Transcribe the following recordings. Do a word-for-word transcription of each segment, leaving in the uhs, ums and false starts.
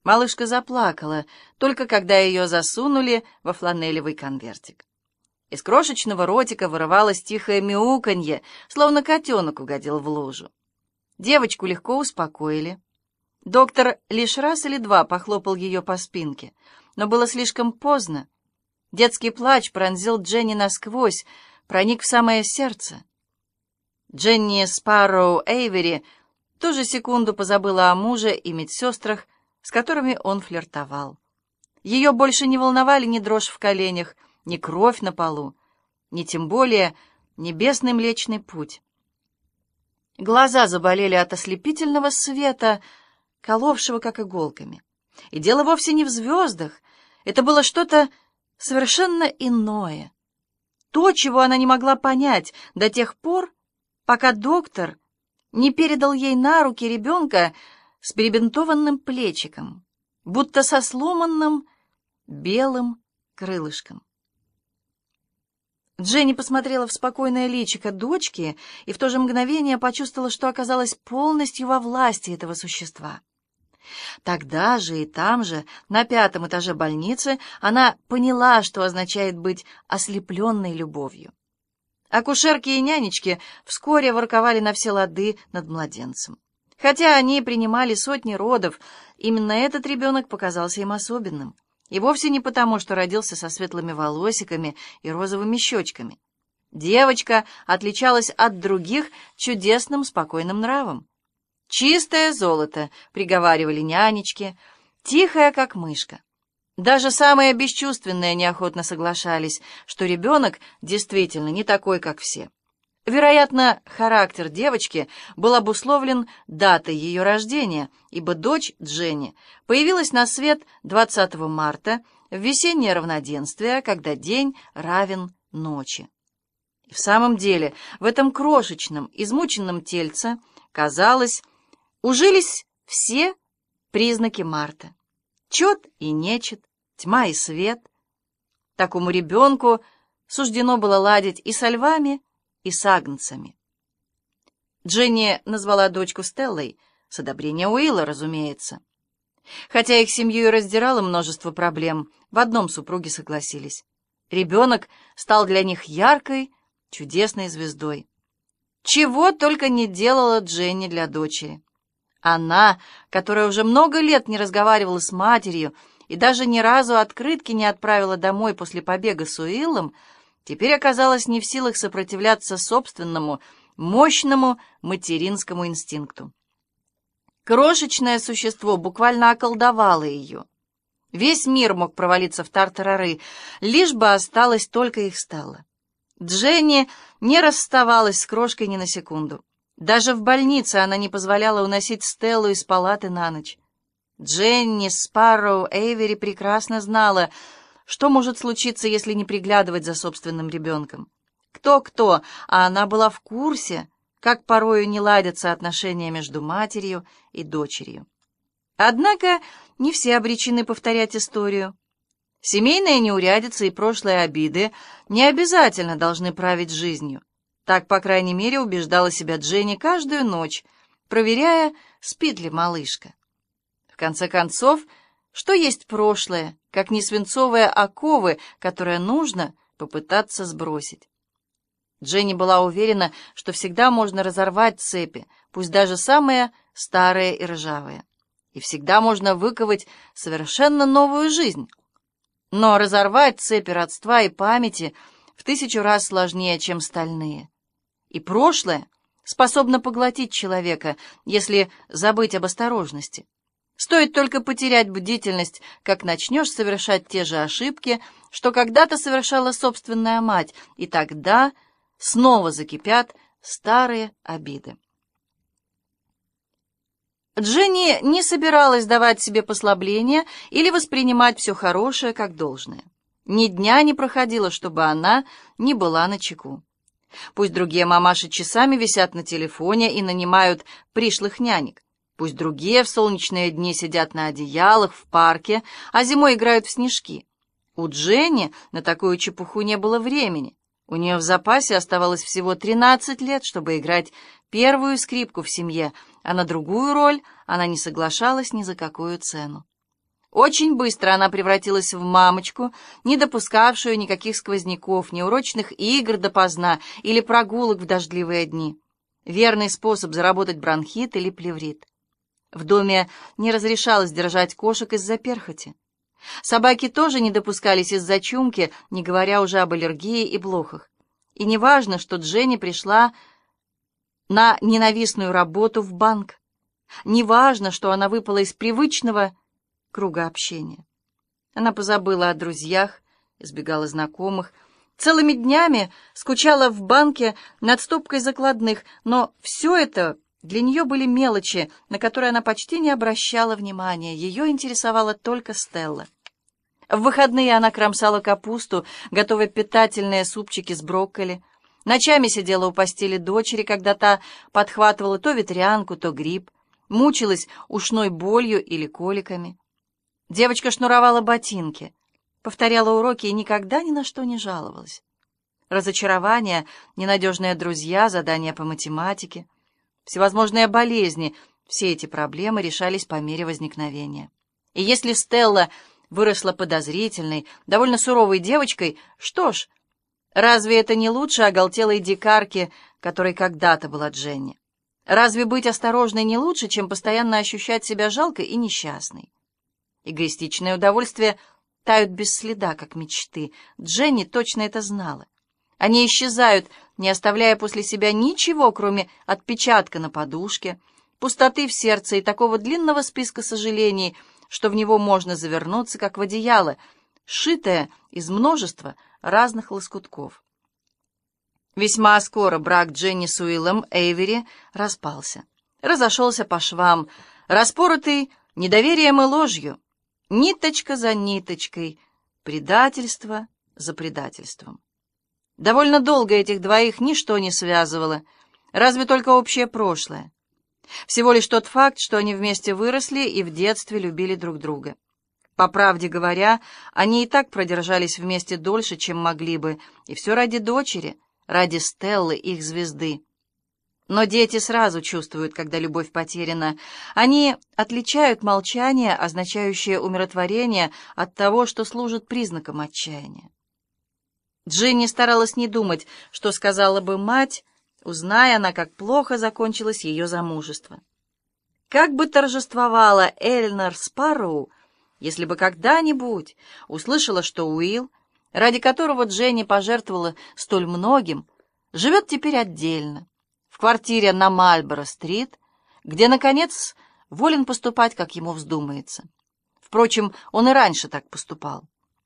Малышка заплакала, только когда ее засунули во фланелевый конвертик. Из крошечного ротика вырывалось тихое мяуканье, словно котенок угодил в лужу. Девочку легко успокоили. Доктор лишь раз или два похлопал ее по спинке, но было слишком поздно. Детский плач пронзил Дженни насквозь, проник в самое сердце. Дженни Спарроу Эйвери тоже секунду позабыла о муже и медсестрах, с которыми он флиртовал. Ее больше не волновали ни дрожь в коленях, ни кровь на полу, ни тем более небесный Млечный Путь. Глаза заболели от ослепительного света, коловшего как иголками. И дело вовсе не в звездах, это было что-то совершенно иное. То, чего она не могла понять до тех пор, пока доктор не передал ей на руки ребенка с перебинтованным плечиком, будто со сломанным белым крылышком. Дженни посмотрела в спокойное личико дочки и в то же мгновение почувствовала, что оказалась полностью во власти этого существа. Тогда же и там же, на пятом этаже больницы, она поняла, что означает быть ослепленной любовью. Акушерки и нянечки вскоре ворковали на все лады над младенцем. Хотя они принимали сотни родов, именно этот ребенок показался им особенным. И вовсе не потому, что родился со светлыми волосиками и розовыми щечками. Девочка отличалась от других чудесным спокойным нравом. «Чистое золото», — приговаривали нянечки, — «тихая, как мышка». Даже самые бесчувственные неохотно соглашались, что ребенок действительно не такой, как все. Вероятно, характер девочки был обусловлен датой ее рождения, ибо дочь Дженни появилась на свет двадцатого марта в весеннее равноденствие, когда день равен ночи. И в самом деле в этом крошечном, измученном тельце, казалось, ужились все признаки марта. Чет и нечет, тьма и свет. Такому ребенку суждено было ладить и со львами, и с агнцами. Дженни назвала дочку Стеллой, с одобрения Уилла, разумеется. Хотя их семью и раздирало множество проблем, в одном супруги согласились. Ребенок стал для них яркой, чудесной звездой. Чего только не делала Дженни для дочери. Она, которая уже много лет не разговаривала с матерью и даже ни разу открытки не отправила домой после побега с Уиллом, теперь оказалась не в силах сопротивляться собственному, мощному материнскому инстинкту. Крошечное существо буквально околдовало ее. Весь мир мог провалиться в тартарары, лишь бы осталось только их Стелла. Дженни не расставалась с крошкой ни на секунду. Даже в больнице она не позволяла уносить Стеллу из палаты на ночь. Дженни Спарроу Эйвери прекрасно знала, что может случиться, если не приглядывать за собственным ребенком. Кто-кто, а она была в курсе, как порою не ладятся отношения между матерью и дочерью. Однако не все обречены повторять историю. Семейные неурядицы и прошлые обиды не обязательно должны править жизнью. Так, по крайней мере, убеждала себя Дженни каждую ночь, проверяя, спит ли малышка. В конце концов, что есть прошлое, как не свинцовые оковы, которые нужно попытаться сбросить? Дженни была уверена, что всегда можно разорвать цепи, пусть даже самые старые и ржавые, и всегда можно выковать совершенно новую жизнь. Но разорвать цепи родства и памяти в тысячу раз сложнее, чем стальные. И прошлое способно поглотить человека, если забыть об осторожности. Стоит только потерять бдительность, как начнешь совершать те же ошибки, что когда-то совершала собственная мать, и тогда снова закипят старые обиды. Дженни не собиралась давать себе послабления или воспринимать все хорошее как должное. Ни дня не проходило, чтобы она не была начеку. Пусть другие мамаши часами висят на телефоне и нанимают пришлых нянек. Пусть другие в солнечные дни сидят на одеялах в парке, а зимой играют в снежки. У Дженни на такую чепуху не было времени. У нее в запасе оставалось всего тринадцать лет, чтобы играть первую скрипку в семье, а на другую роль она не соглашалась ни за какую цену. Очень быстро она превратилась в мамочку, не допускавшую никаких сквозняков, неурочных игр допоздна или прогулок в дождливые дни. Верный способ заработать бронхит или плеврит. В доме не разрешалось держать кошек из-за перхоти. Собаки тоже не допускались из-за чумки, не говоря уже об аллергии и блохах. И не важно, что Дженни пришла на ненавистную работу в банк. Не важно, что она выпала из привычного круга общения. Она позабыла о друзьях, избегала знакомых, целыми днями скучала в банке над стопкой закладных, но все это для нее были мелочи, на которые она почти не обращала внимания. Ее интересовала только Стелла. В выходные она кромсала капусту, готовя питательные супчики с брокколи. Ночами сидела у постели дочери, когда та подхватывала то ветрянку, то грипп, мучилась ушной болью или коликами. Девочка шнуровала ботинки, повторяла уроки и никогда ни на что не жаловалась. Разочарования, ненадежные друзья, задания по математике, всевозможные болезни — все эти проблемы решались по мере возникновения. И если Стелла выросла подозрительной, довольно суровой девочкой, что ж, разве это не лучше оголтелой дикарки, которой когда-то была Дженни? Разве быть осторожной не лучше, чем постоянно ощущать себя жалкой и несчастной? Эгоистичные удовольствия тают без следа, как мечты. Дженни точно это знала. Они исчезают, не оставляя после себя ничего, кроме отпечатка на подушке, пустоты в сердце и такого длинного списка сожалений, что в него можно завернуться, как в одеяло, сшитое из множества разных лоскутков. Весьма скоро брак Дженни с Уиллом Эйвери распался. Разошелся по швам, распоротый недоверием и ложью, ниточка за ниточкой, предательство за предательством. Довольно долго этих двоих ничто не связывало, разве только общее прошлое. Всего лишь тот факт, что они вместе выросли и в детстве любили друг друга. По правде говоря, они и так продержались вместе дольше, чем могли бы, и все ради дочери, ради Стеллы, их звезды. Но дети сразу чувствуют, когда любовь потеряна. Они отличают молчание, означающее умиротворение, от того, что служит признаком отчаяния. Дженни старалась не думать, что сказала бы мать, узная она, как плохо закончилось ее замужество. Как бы торжествовала Эльнор Спарроу, если бы когда-нибудь услышала, что Уилл, ради которого Дженни пожертвовала столь многим, живет теперь отдельно, в квартире на Мальборо-стрит, где, наконец, волен поступать, как ему вздумается. Впрочем, он и раньше так поступал.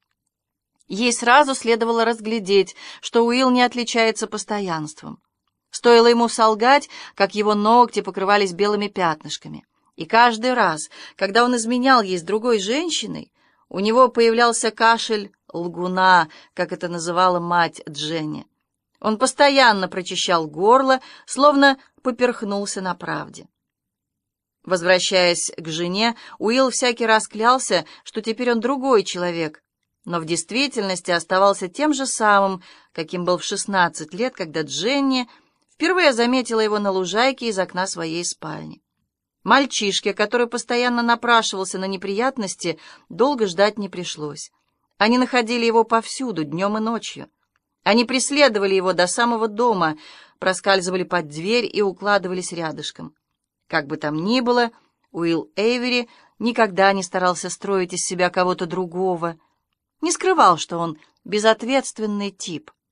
Ей сразу следовало разглядеть, что Уилл не отличается постоянством. Стоило ему солгать, как его ногти покрывались белыми пятнышками. И каждый раз, когда он изменял ей с другой женщиной, у него появлялся кашель лгуна, как это называла мать Дженни. Он постоянно прочищал горло, словно поперхнулся на правде. Возвращаясь к жене, Уилл всякий раз клялся, что теперь он другой человек, но в действительности оставался тем же самым, каким был в шестнадцать лет, когда Дженни впервые заметила его на лужайке из окна своей спальни. Мальчишке, который постоянно напрашивался на неприятности, долго ждать не пришлось. Они находили его повсюду, днем и ночью. Они преследовали его до самого дома, проскальзывали под дверь и укладывались рядышком. Как бы там ни было, Уилл Эйвери никогда не старался строить из себя кого-то другого, не скрывал, что он безответственный тип.